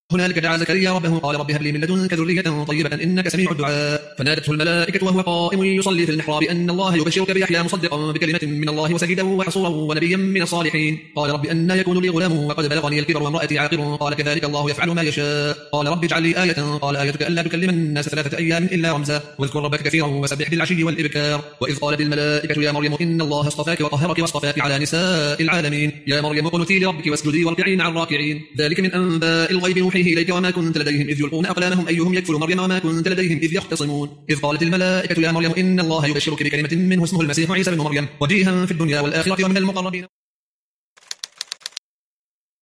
هنالك دعا زكريا ربه قال رب هب لي من لدنك ذرية طيبة إنك سميع الدعاء فنادته الملائكة وهو قائم يصلي في المحراب أن الله يبشرك بيحيى مصدقا بكلمة من الله وسيدا وحصورا ونبيا من الصالحين قال رب أنى يكون لي غلام وقد بلغني الكبر وامرأتي عاقر قال كذلك الله يفعل ما يشاء قال رب اجعل لي آية قال آيتك ألا تكلم الناس 3 أيام إلا رمزا واذكر ربك كثيرا وسبح بالعشي والإبكار وإذ قالت الملائكة يا مريم إن الله اصطفاك وطهرك واصطفاك على نساء العالمين يا مريم اقنتي لربك واسجدي واركعي مع الراكعين ذلك من أنباء الغيب نوحيه إليك وما كنت لديهم إذ يلقون أقلامهم أيهم يكفل مريم وما كنت لديهم إذ يختصمون إذ قالت الملائكة يا مريم إن الله يبشرك بكلمة منه اسمه المسيح عيسى بن مريم وجيها في الدنيا والآخرة ومن المقربين